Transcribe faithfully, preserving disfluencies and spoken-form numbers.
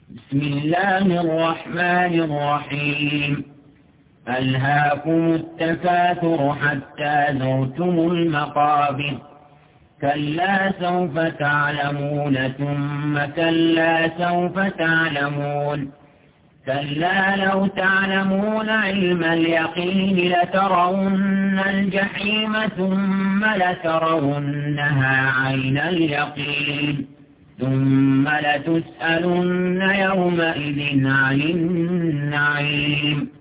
بسم الله الرحمن الرحيم. ألهاكم التكاثر حتى زرتم المقابر كلا سوف تعلمون ثم كلا سوف تعلمون كلا لو تعلمون علم اليقين لترون الجحيم ثم لترونها عين اليقين ثم لتسألن يومئذ عن النعيم.